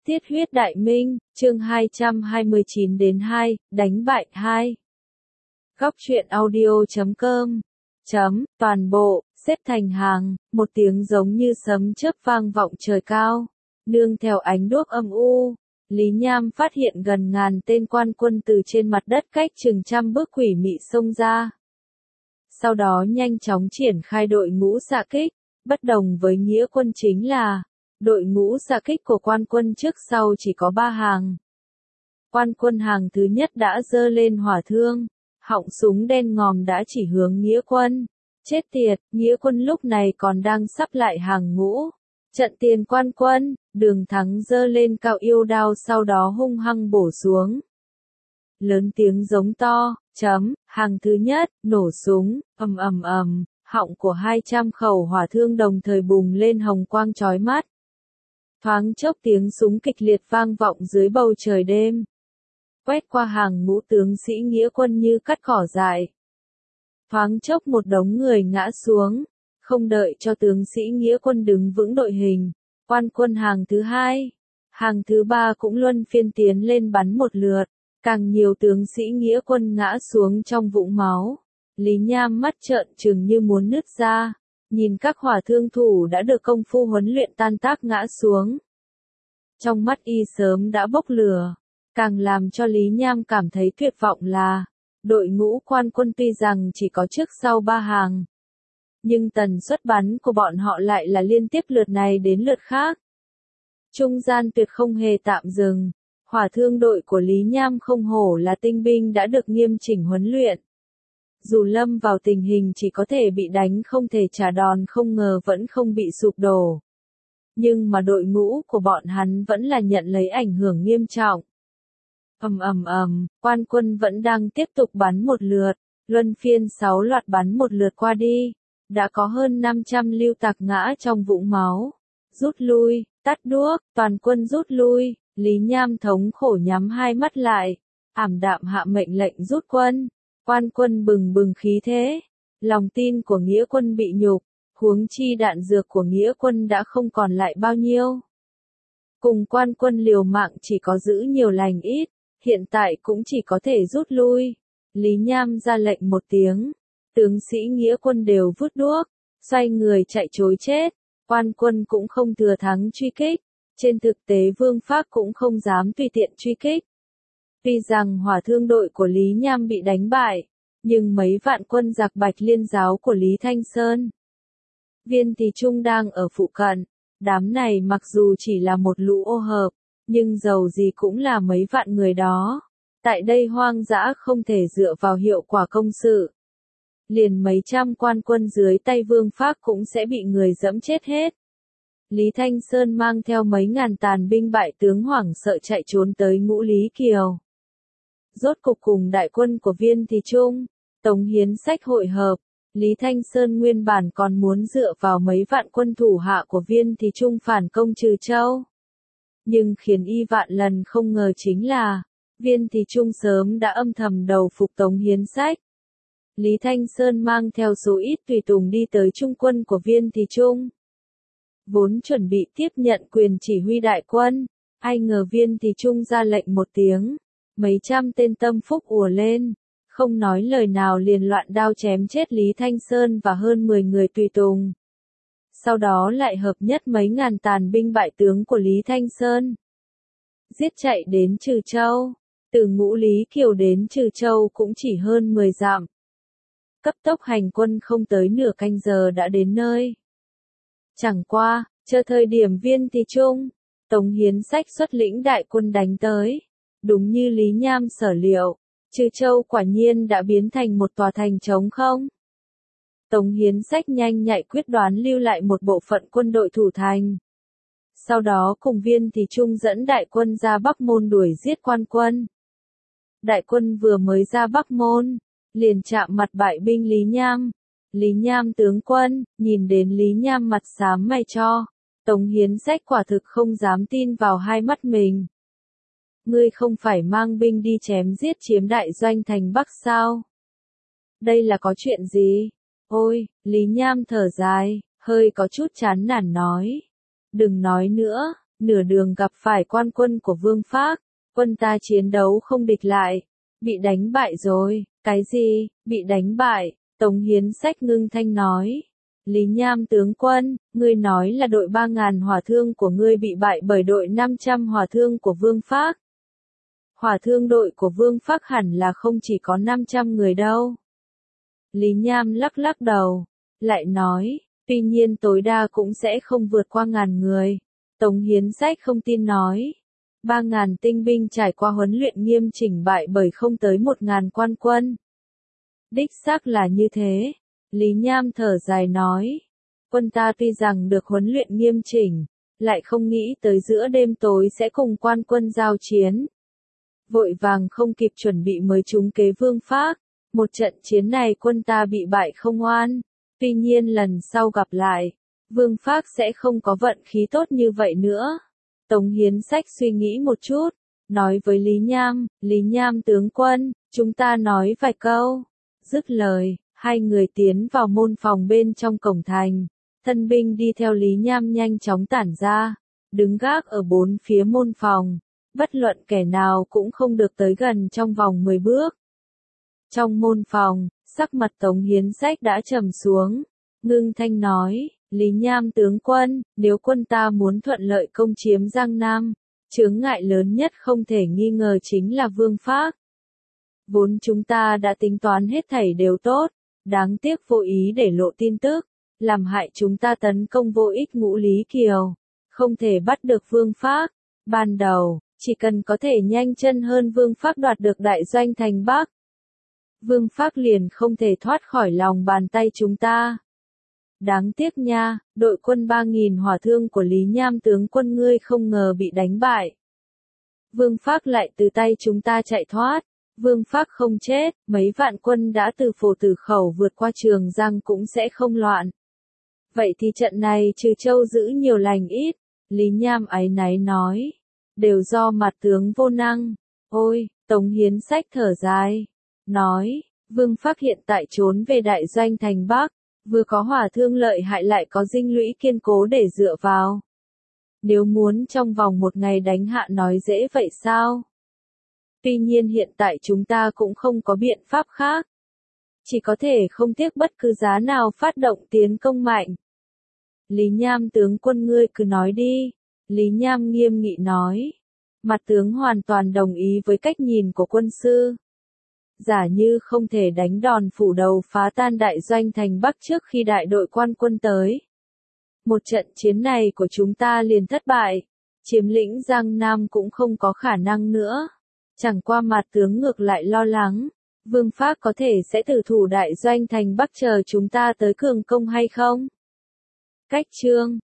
Tiết huyết đại minh, chương 229-2, đánh bại 2. Góc truyện audio.com. Toàn bộ, xếp thành hàng, một tiếng giống như sấm chớp vang vọng trời cao. Nương theo ánh đuốc âm u, Lý Nham phát hiện gần ngàn tên quan quân từ trên mặt đất cách chừng trăm bước quỷ mị xông ra. Sau đó nhanh chóng triển khai đội ngũ xạ kích, bất đồng với nghĩa quân chính là đội ngũ xạ kích của quan quân trước sau chỉ có 3 hàng. Quan quân hàng thứ nhất đã giơ lên hỏa thương, họng súng đen ngòm đã chỉ hướng nghĩa quân. Chết tiệt, nghĩa quân lúc này còn đang sắp lại hàng ngũ. Trận tiền quan quân, Đường Thắng giơ lên cao yêu đao sau đó hung hăng bổ xuống. Lớn tiếng giống to, hàng thứ nhất, nổ súng, họng của 200 khẩu hỏa thương đồng thời bùng lên hồng quang chói mắt. Thoáng chốc tiếng súng kịch liệt vang vọng dưới bầu trời đêm. Quét qua hàng ngũ tướng sĩ nghĩa quân như cắt cỏ dại. Thoáng chốc một đống người ngã xuống, không đợi cho tướng sĩ nghĩa quân đứng vững đội hình. Quan quân hàng thứ hai, hàng thứ ba cũng luân phiên tiến lên bắn một lượt. Càng nhiều tướng sĩ nghĩa quân ngã xuống trong vũng máu. Lý Nham mắt trợn trừng như muốn nứt ra, nhìn các hỏa thương thủ đã được công phu huấn luyện tan tác ngã xuống. Trong mắt y sớm đã bốc lửa, càng làm cho Lý Nham cảm thấy tuyệt vọng là, đội ngũ quan quân tuy rằng chỉ có trước sau 3 hàng, nhưng tần suất bắn của bọn họ lại là liên tiếp lượt này đến lượt khác. Trung gian tuyệt không hề tạm dừng. Hỏa thương đội của Lý Nham không hổ là tinh binh đã được nghiêm chỉnh huấn luyện. Dù lâm vào tình hình chỉ có thể bị đánh không thể trả đòn không ngờ vẫn không bị sụp đổ. Nhưng mà đội ngũ của bọn hắn vẫn là nhận lấy ảnh hưởng nghiêm trọng. Quan quân vẫn đang tiếp tục bắn một lượt, luân phiên 6 loạt bắn một lượt qua đi. Đã có hơn 500 lưu tặc ngã trong vũng máu. Rút lui, tắt đuốc, toàn quân rút lui. Lý Nham thống khổ nhắm hai mắt lại, ảm đạm hạ mệnh lệnh rút quân. Quan quân bừng bừng khí thế, lòng tin của nghĩa quân bị nhục, huống chi đạn dược của nghĩa quân đã không còn lại bao nhiêu. Cùng quan quân liều mạng chỉ có giữ nhiều lành ít, hiện tại cũng chỉ có thể rút lui. Lý Nham ra lệnh một tiếng, tướng sĩ nghĩa quân đều vứt đuốc, xoay người chạy trối chết. Quan quân cũng không thừa thắng truy kích. Trên thực tế Vương Phác cũng không dám tùy tiện truy kích. Tuy rằng hỏa thương đội của Lý Nham bị đánh bại, nhưng mấy vạn quân giặc Bạch Liên giáo của Lý Thanh Sơn, Viên Thì Trung đang ở phụ cận. Đám này mặc dù chỉ là một lũ ô hợp, nhưng dầu gì cũng là mấy vạn người đó. Tại đây hoang dã không thể dựa vào hiệu quả công sự. Liền mấy trăm quan quân dưới tay Vương Phác cũng sẽ bị người dẫm chết hết. Lý Thanh Sơn mang theo mấy ngàn tàn binh bại tướng hoảng sợ chạy trốn tới Ngũ Lý Kiều. Rốt cục cùng đại quân của Viên Thì Trung, Tống Hiến Sách hội hợp, Lý Thanh Sơn nguyên bản còn muốn dựa vào mấy vạn quân thủ hạ của Viên Thì Trung phản công Trừ Châu. Nhưng khiến y vạn lần không ngờ chính là, Viên Thì Trung sớm đã âm thầm đầu phục Tống Hiến Sách. Lý Thanh Sơn mang theo số ít tùy tùng đi tới trung quân của Viên Thì Trung. Vốn chuẩn bị tiếp nhận quyền chỉ huy đại quân, ai ngờ Viên Thì Trung ra lệnh một tiếng, mấy trăm tên tâm phúc ùa lên, không nói lời nào liền loạn đao chém chết Lý Thanh Sơn và hơn 10 người tùy tùng. Sau đó lại hợp nhất mấy ngàn tàn binh bại tướng của Lý Thanh Sơn. Giết chạy đến Trừ Châu, từ Ngũ Lý Kiều đến Trừ Châu cũng chỉ hơn 10 dặm. Cấp tốc hành quân không tới nửa canh giờ đã đến nơi. Chẳng qua, chờ thời điểm Viên Thì Trung, Tống Hiến Sách xuất lĩnh đại quân đánh tới. Đúng như Lý Nham sở liệu, Trừ Châu quả nhiên đã biến thành một tòa thành trống không. Tống Hiến Sách nhanh nhạy quyết đoán lưu lại một bộ phận quân đội thủ thành. Sau đó cùng Viên Thì Trung dẫn đại quân ra Bắc Môn đuổi giết quan quân. Đại quân vừa mới ra Bắc Môn, liền chạm mặt bại binh Lý Nham. Lý Nham tướng quân, nhìn đến Lý Nham mặt xám mày cho, Tống Hiến Sách quả thực không dám tin vào hai mắt mình. Ngươi không phải mang binh đi chém giết chiếm đại doanh thành Bắc sao? Đây là có chuyện gì? Ôi, Lý Nham thở dài, hơi có chút chán nản nói. Đừng nói nữa, nửa đường gặp phải quan quân của Vương Phác, quân ta chiến đấu không địch lại, bị đánh bại rồi. Cái gì, bị đánh bại? Tống Hiến Sách ngưng thanh nói. Lý Nham tướng quân, ngươi nói là đội 3.000 hỏa thương của ngươi bị bại bởi đội 500 hỏa thương của Vương Phác. Hỏa thương đội của Vương Phác hẳn là không chỉ có 500 người đâu. Lý Nham lắc lắc đầu, lại nói, tuy nhiên tối đa cũng sẽ không vượt qua 1.000 người. Tống Hiến Sách không tin nói. 3.000 tinh binh trải qua huấn luyện nghiêm chỉnh bại bởi không tới 1.000 quan quân. Đích xác là như thế. Lý Nham thở dài nói. Quân ta tuy rằng được huấn luyện nghiêm chỉnh, lại không nghĩ tới giữa đêm tối sẽ cùng quan quân giao chiến. Vội vàng không kịp chuẩn bị mới trúng kế Vương Phác. Một trận chiến này quân ta bị bại không oan. Tuy nhiên lần sau gặp lại, Vương Phác sẽ không có vận khí tốt như vậy nữa. Tống Hiến Sách suy nghĩ một chút, nói với Lý Nham tướng quân, chúng ta nói vài câu. Dứt lời, hai người tiến vào môn phòng bên trong cổng thành. Thân binh đi theo Lý Nham nhanh chóng tản ra, đứng gác ở bốn phía môn phòng. Bất luận kẻ nào cũng không được tới gần trong vòng 10 bước. Trong môn phòng, sắc mặt Tống Hiến Sách đã trầm xuống, ngưng thanh nói, Lý Nham tướng quân, nếu quân ta muốn thuận lợi công chiếm Giang Nam, chướng ngại lớn nhất không thể nghi ngờ chính là Vương Phác. Vốn chúng ta đã tính toán hết thảy đều tốt, đáng tiếc vô ý để lộ tin tức, làm hại chúng ta tấn công vô ích Ngũ Lý Kiều, không thể bắt được Vương Phác. Ban đầu, chỉ cần có thể nhanh chân hơn Vương Phác đoạt được đại doanh thành Bắc, Vương Phác liền không thể thoát khỏi lòng bàn tay chúng ta. Đáng tiếc nha, đội quân 3.000 hỏa thương của Lý Nham tướng quân ngươi không ngờ bị đánh bại. Vương Phác lại từ tay chúng ta chạy thoát. Vương Phác không chết, mấy vạn quân đã từ Phổ Tử Khẩu vượt qua Trường Giang cũng sẽ không loạn. Vậy thì trận này trừ châu giữ nhiều lành ít, Lý Nham áy náy nói. Đều do mặt tướng vô năng. Ôi, Tống Hiến Sách thở dài. Nói, Vương Phác hiện tại trốn về đại doanh thành Bắc, vừa có hỏa thương lợi hại lại có dinh lũy kiên cố để dựa vào. Nếu muốn trong vòng một ngày đánh hạ nói dễ vậy sao? Tuy nhiên hiện tại chúng ta cũng không có biện pháp khác. Chỉ có thể không tiếc bất cứ giá nào phát động tiến công mạnh. Lý Nham tướng quân ngươi cứ nói đi. Lý Nham nghiêm nghị nói. Mặt tướng hoàn toàn đồng ý với cách nhìn của quân sư. Giả như không thể đánh đòn phủ đầu phá tan đại doanh thành Bắc trước khi đại đội quan quân tới. Một trận chiến này của chúng ta liền thất bại. Chiếm lĩnh Giang Nam cũng không có khả năng nữa. Chẳng qua mặt tướng ngược lại lo lắng. Vương Phác có thể sẽ tử thủ đại doanh thành Bắc chờ chúng ta tới cường công hay không? Cách chương